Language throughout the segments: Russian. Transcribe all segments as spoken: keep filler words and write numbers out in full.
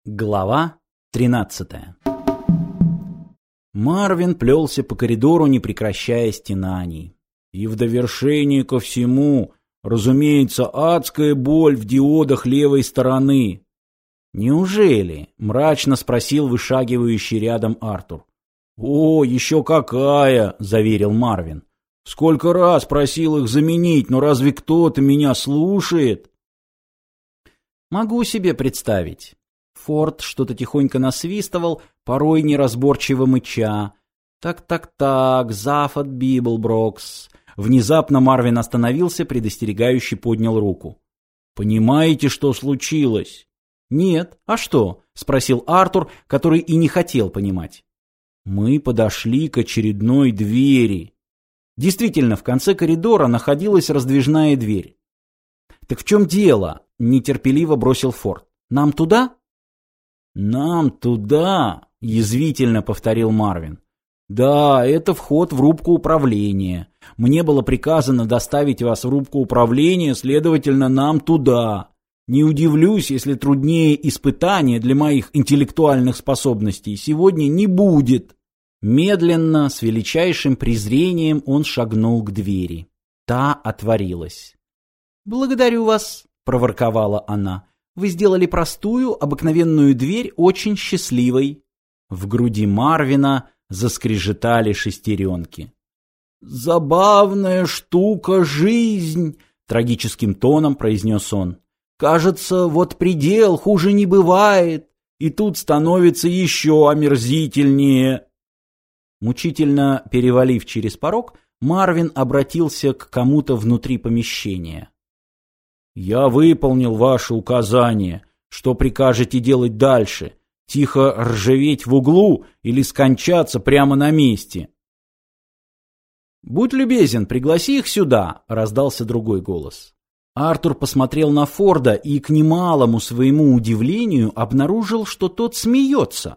Глава тринадцатая. Марвин плелся по коридору, не прекращая стенаний. И в довершение ко всему, разумеется, адская боль в диодах левой стороны. «Неужели?» — мрачно спросил вышагивающий рядом Артур. «О, еще какая!» — заверил Марвин. «Сколько раз просил их заменить, но разве кто-то меня слушает?» «Могу себе представить». Форд что-то тихонько насвистывал, порой неразборчиво мыча. «Так-так-так, Зафот Библброкс». Внезапно Марвин остановился, предостерегающе поднял руку. «Понимаете, что случилось?» «Нет. А что?» — спросил Артур, который и не хотел понимать. «Мы подошли к очередной двери». Действительно, в конце коридора находилась раздвижная дверь. «Так в чем дело?» — нетерпеливо бросил Форд. «Нам туда?» «Нам туда?» — язвительно повторил Марвин. «Да, это вход в рубку управления. Мне было приказано доставить вас в рубку управления, следовательно, нам туда. Не удивлюсь, если труднее испытания для моих интеллектуальных способностей сегодня не будет». Медленно, с величайшим презрением он шагнул к двери. Та отворилась. «Благодарю вас», — проворковала она. «Вы сделали простую, обыкновенную дверь очень счастливой». В груди Марвина заскрежетали шестеренки. «Забавная штука жизнь», — трагическим тоном произнес он. «Кажется, вот предел, хуже не бывает, и тут становится еще омерзительнее». Мучительно перевалив через порог, Марвин обратился к кому-то внутри помещения. «Я выполнил ваше указание. Что прикажете делать дальше? Тихо ржаветь в углу или скончаться прямо на месте?» «Будь любезен, пригласи их сюда», — раздался другой голос. Артур посмотрел на Форда и, к немалому своему удивлению, обнаружил, что тот смеется.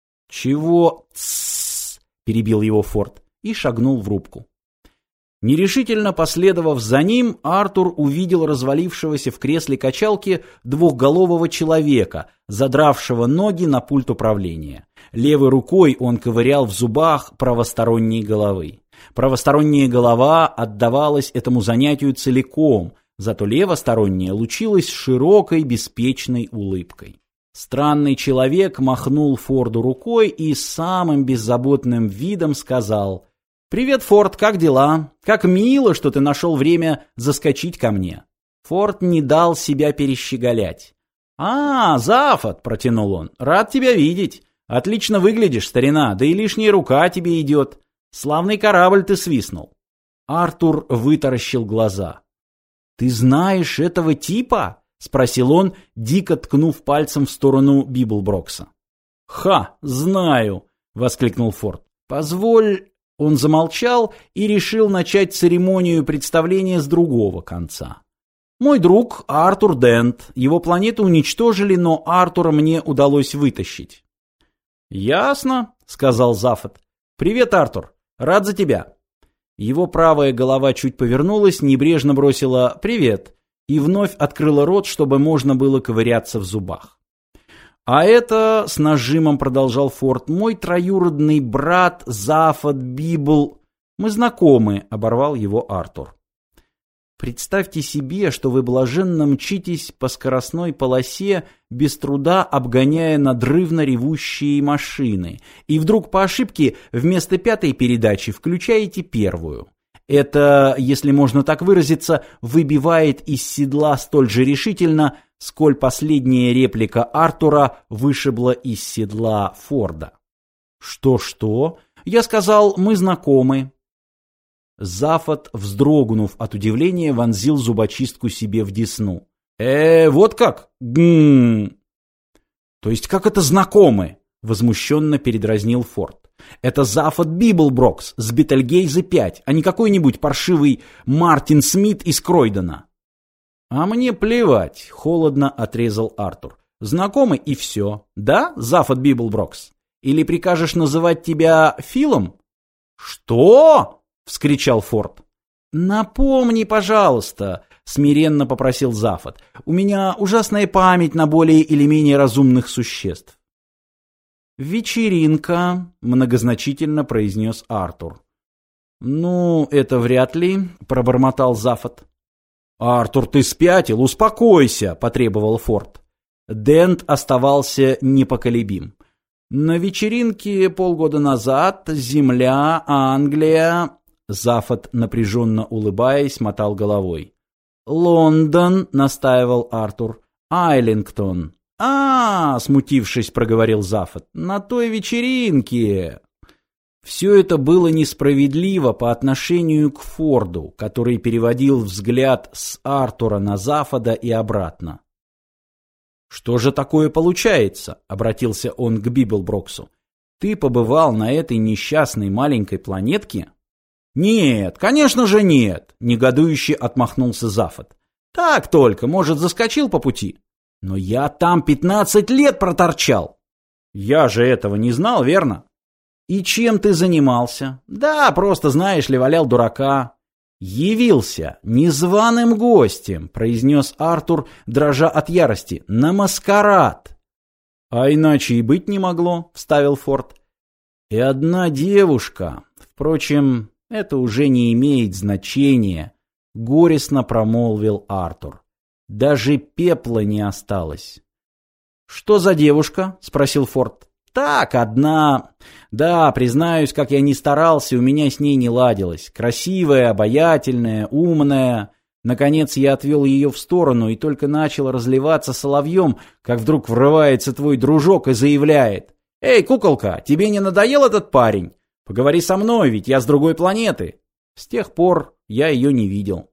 «Чего?» «Тссс», — перебил его Форд и шагнул в рубку. Нерешительно последовав за ним, Артур увидел развалившегося в кресле качалки двухголового человека, задравшего ноги на пульт управления. Левой рукой он ковырял в зубах правосторонней головы. Правосторонняя голова отдавалась этому занятию целиком, зато левосторонняя лучилась широкой беспечной улыбкой. Странный человек махнул Форду рукой и с самым беззаботным видом сказал: «Привет, Форд, как дела? Как мило, что ты нашел время заскочить ко мне». Форд не дал себя перещеголять. «А, Зафот», — протянул он, — «рад тебя видеть. Отлично выглядишь, старина, да и лишняя рука тебе идет. Славный корабль ты свистнул». Артур вытаращил глаза. «Ты знаешь этого типа?» — спросил он, дико ткнув пальцем в сторону Библброкса. «Ха, знаю», — воскликнул Форд. «Позволь...» Он замолчал и решил начать церемонию представления с другого конца. «Мой друг Артур Дент. Его планету уничтожили, но Артура мне удалось вытащить». «Ясно», — сказал Зафот. «Привет, Артур. Рад за тебя». Его правая голова чуть повернулась, небрежно бросила «привет» и вновь открыла рот, чтобы можно было ковыряться в зубах. «А это, — с нажимом продолжал Форд, — мой троюродный брат Зафот Библ. Мы знакомы, — оборвал его Артур. Представьте себе, что вы блаженно мчитесь по скоростной полосе, без труда обгоняя надрывно ревущие машины, и вдруг по ошибке вместо пятой передачи включаете первую. Это, если можно так выразиться, выбивает из седла столь же решительно, сколь последняя реплика Артура вышибла из седла Форда. «Что-что?» «Я сказал, мы знакомы». Зафот, вздрогнув от удивления, вонзил зубочистку себе в десну. «Э, вот как? Гм. «То есть как это знакомы?» — возмущенно передразнил Форд. «Это Зафот Библброкс с Бетельгейзе пять, а не какой-нибудь паршивый Мартин Смит из Кройдена». «А мне плевать», — холодно отрезал Артур. «Знакомы и все. Да, Зафот Библброкс? Или прикажешь называть тебя Филом?» «Что?» — вскричал Форд. «Напомни, пожалуйста», смиренно попросил Зафот. «У меня ужасная память на более или менее разумных существ». «Вечеринка», — многозначительно произнес Артур. «Ну, это вряд ли», — пробормотал Зафот. «Артур, ты спятил, успокойся», — потребовал Форд. Дент оставался непоколебим. «На вечеринке полгода назад Земля, Англия...» Зафот, напряженно улыбаясь, мотал головой. «Лондон», — настаивал Артур. «Айлингтон». «А, — смутившись, проговорил Зафот, — на той вечеринке...» Все это было несправедливо по отношению к Форду, который переводил взгляд с Артура на Зафода и обратно. «Что же такое получается?» — обратился он к Бибелброксу. «Ты побывал на этой несчастной маленькой планетке?» «Нет, конечно же нет!» — негодующе отмахнулся Зафот. «Так только, может, заскочил по пути. Но я там пятнадцать лет проторчал!» «Я же этого не знал, верно?» «И чем ты занимался?» «Да, просто, знаешь ли, валял дурака». «Явился незваным гостем», — произнес Артур, дрожа от ярости, — «на маскарад». «А иначе и быть не могло», — вставил Форд. «И одна девушка. Впрочем, это уже не имеет значения», — горестно промолвил Артур. «Даже пепла не осталось». «Что за девушка?» — спросил Форд. «Так, одна. Да, признаюсь, как я ни старался, у меня с ней не ладилось. Красивая, обаятельная, умная. Наконец я отвел ее в сторону и только начал разливаться соловьем, как вдруг врывается твой дружок и заявляет: «Эй, куколка, тебе не надоел этот парень? Поговори со мной, ведь я с другой планеты». С тех пор я ее не видел».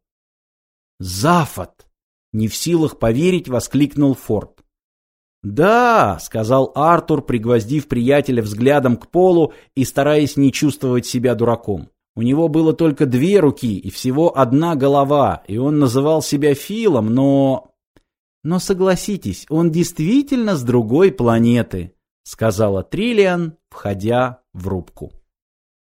«Зафот!» — не в силах поверить, воскликнул Форд. «Да», — сказал Артур, пригвоздив приятеля взглядом к полу и стараясь не чувствовать себя дураком. У него было только две руки и всего одна голова, и он называл себя Филом, но... «Но согласитесь, он действительно с другой планеты», — сказала Триллиан, входя в рубку.